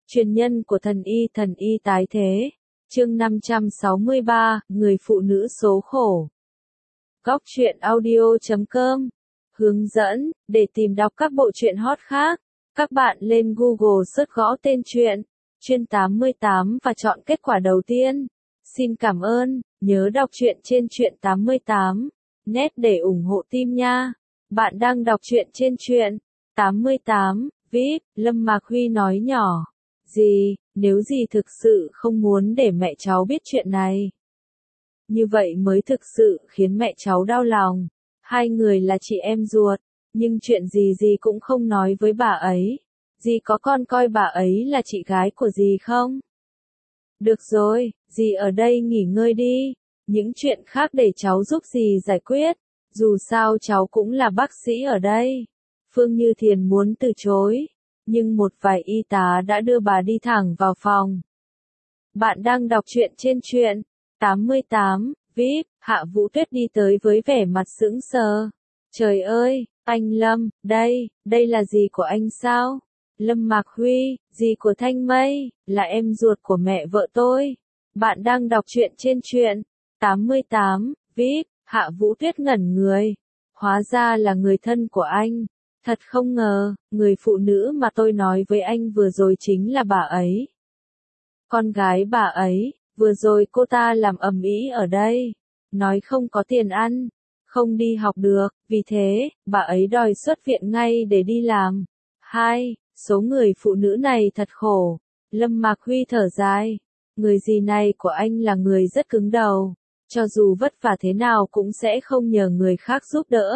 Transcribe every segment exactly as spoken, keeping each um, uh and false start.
Truyền nhân của thần y thần y tái thế. Chương năm trăm sáu mươi ba, người phụ nữ số khổ. Góc truyện audio chấm com. Hướng dẫn, để tìm đọc các bộ truyện hot khác, các bạn lên Google search gõ tên truyện, chuyên tám mươi tám và chọn kết quả đầu tiên. Xin cảm ơn, nhớ đọc truyện trên truyện tám mươi tám, net để ủng hộ team nha. Bạn đang đọc truyện trên truyện tám mươi tám, vê i pê, Lâm Mạc Huy nói nhỏ. Dì, nếu dì thực sự không muốn để mẹ cháu biết chuyện này. Như vậy mới thực sự khiến mẹ cháu đau lòng. Hai người là chị em ruột, nhưng chuyện gì dì cũng không nói với bà ấy. Dì có con coi bà ấy là chị gái của dì không? Được rồi, dì ở đây nghỉ ngơi đi. Những chuyện khác để cháu giúp dì giải quyết. Dù sao cháu cũng là bác sĩ ở đây. Phương Như Thiền muốn từ chối, nhưng một vài y tá đã đưa bà đi thẳng vào phòng. Bạn đang đọc truyện trên truyện tám mươi tám, vê i pê, Hạ Vũ Tuyết đi tới với vẻ mặt sững sờ. Trời ơi, anh Lâm, đây, đây là dì của anh sao? Lâm Mạc Huy, dì của Thanh Mây, là em ruột của mẹ vợ tôi. Bạn đang đọc truyện trên truyện tám mươi tám, vê i pê, Hạ Vũ Tuyết ngẩn người. Hóa ra là người thân của anh. Thật không ngờ, người phụ nữ mà tôi nói với anh vừa rồi chính là bà ấy. Con gái bà ấy, vừa rồi cô ta làm ầm ĩ ở đây. Nói không có tiền ăn, không đi học được, vì thế, bà ấy đòi xuất viện ngay để đi làm. Hai, số người phụ nữ này thật khổ. Lâm Mạc Huy thở dài. Người dì này của anh là người rất cứng đầu. Cho dù vất vả thế nào cũng sẽ không nhờ người khác giúp đỡ.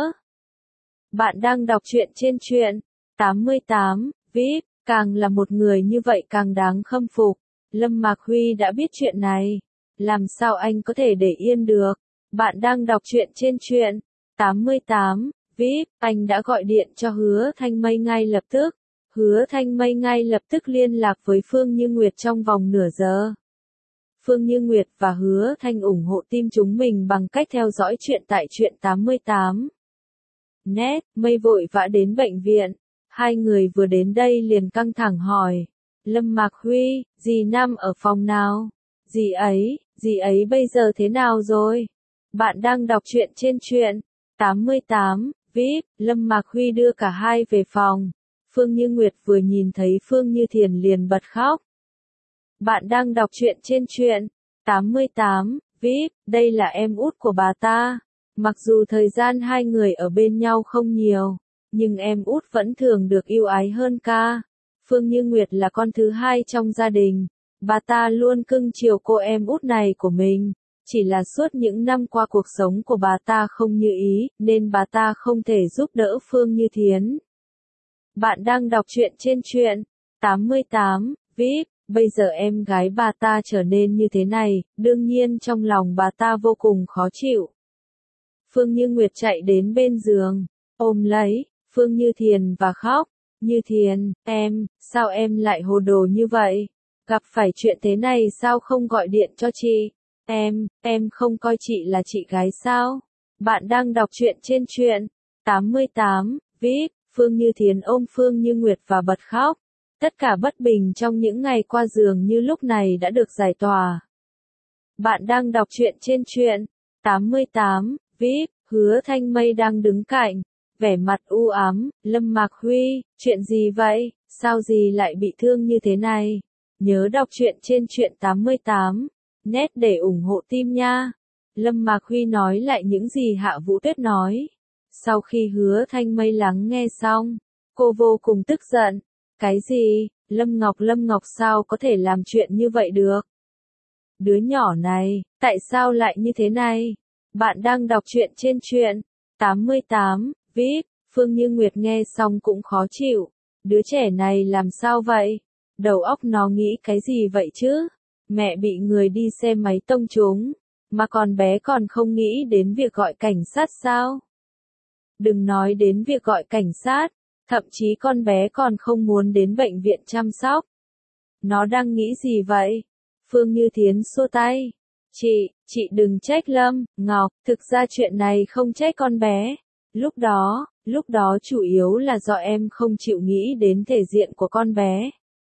Bạn đang đọc truyện trên truyện tám mươi tám, vê i pê, càng là một người như vậy càng đáng khâm phục. Lâm Mạc Huy đã biết chuyện này. Làm sao anh có thể để yên được? Bạn đang đọc truyện trên truyện tám mươi tám, vê i pê, anh đã gọi điện cho Hứa Thanh Mây ngay lập tức. Hứa Thanh Mây ngay lập tức liên lạc với Phương Như Nguyệt trong vòng nửa giờ. Phương Như Nguyệt và Hứa Thanh ủng hộ team chúng mình bằng cách theo dõi truyện tại truyện tám mươi tám. Net, Mây vội vã đến bệnh viện. Hai người vừa đến đây liền căng thẳng hỏi. Lâm Mạc Huy, dì Năm ở phòng nào? Dì ấy, dì ấy bây giờ thế nào rồi? Bạn đang đọc truyện trên truyện tám mươi tám, vê i pê, Lâm Mạc Huy đưa cả hai về phòng. Phương Như Nguyệt vừa nhìn thấy Phương Như Thiền liền bật khóc. Bạn đang đọc truyện trên truyện tám mươi tám, vê i pê, đây là em út của bà ta. Mặc dù thời gian hai người ở bên nhau không nhiều, nhưng em út vẫn thường được yêu ái hơn ca. Phương Như Nguyệt là con thứ hai trong gia đình. Bà ta luôn cưng chiều cô em út này của mình. Chỉ là suốt những năm qua cuộc sống của bà ta không như ý, nên bà ta không thể giúp đỡ Phương Như Thiến. Bạn đang đọc truyện trên truyện tám mươi tám, vê i pê, bây giờ em gái bà ta trở nên như thế này, đương nhiên trong lòng bà ta vô cùng khó chịu. Phương Như Nguyệt chạy đến bên giường, ôm lấy Phương Như Thiền và khóc. Như Thiền, em, sao em lại hồ đồ như vậy? Gặp phải chuyện thế này sao không gọi điện cho chị? Em, em không coi chị là chị gái sao? Bạn đang đọc truyện trên truyện tám mươi tám, vê i pê, Phương Như Thiền ôm Phương Như Nguyệt và bật khóc. Tất cả bất bình trong những ngày qua dường như lúc này đã được giải tỏa. Bạn đang đọc truyện trên truyện tám mươi tám, vê i pê, Hứa Thanh Mây đang đứng cạnh, vẻ mặt u ám. Lâm Mạc Huy, chuyện gì vậy? Sao dì lại bị thương như thế này? Nhớ đọc truyện trên truyện tám mươi tám, net để ủng hộ team nha. Lâm Mạc Huy nói lại những gì Hạ Vũ Tuyết nói. Sau khi Hứa Thanh Mây lắng nghe xong, cô vô cùng tức giận. Cái gì? Lâm Ngọc Lâm Ngọc sao có thể làm chuyện như vậy được? Đứa nhỏ này, tại sao lại như thế này? Bạn đang đọc truyện trên truyện tám mươi tám, vê i pê, Phương Như Nguyệt nghe xong cũng khó chịu. Đứa trẻ này làm sao vậy? Đầu óc nó nghĩ cái gì vậy chứ? Mẹ bị người đi xe máy tông trúng, mà con bé còn không nghĩ đến việc gọi cảnh sát sao? Đừng nói đến việc gọi cảnh sát, thậm chí con bé còn không muốn đến bệnh viện chăm sóc. Nó đang nghĩ gì vậy? Phương Như Thiến xua tay. Chị, chị đừng trách Lâm Ngọc, thực ra chuyện này không trách con bé. Lúc đó, lúc đó chủ yếu là do em không chịu nghĩ đến thể diện của con bé.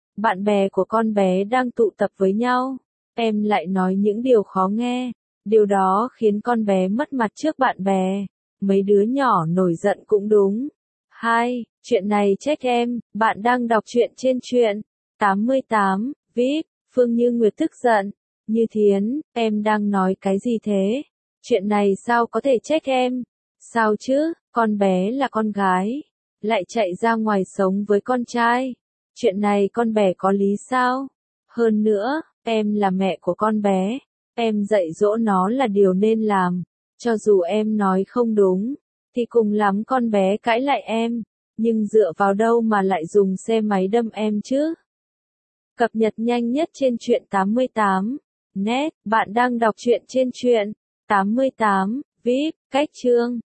bạn bè của con bé đang tụ tập với nhau. Em lại nói những điều khó nghe. Điều đó khiến con bé mất mặt trước bạn bè. Mấy đứa nhỏ nổi giận cũng đúng. Hai, chuyện này trách em, bạn đang đọc truyện trên truyện tám mươi tám, vê i pê, Phương Như Nguyệt tức giận. Như Thiến, em đang nói cái gì thế? Chuyện này sao có thể trách em? Sao chứ, con bé là con gái, lại chạy ra ngoài sống với con trai. Chuyện này con bé có lý sao? Hơn nữa, em là mẹ của con bé, em dạy dỗ nó là điều nên làm. Cho dù em nói không đúng, thì cùng lắm con bé cãi lại em, nhưng dựa vào đâu mà lại dùng xe máy đâm em chứ? Cập nhật nhanh nhất trên truyện tám mươi tám net, bạn đang đọc truyện trên truyện tám mươi tám, vê i pê, cách chương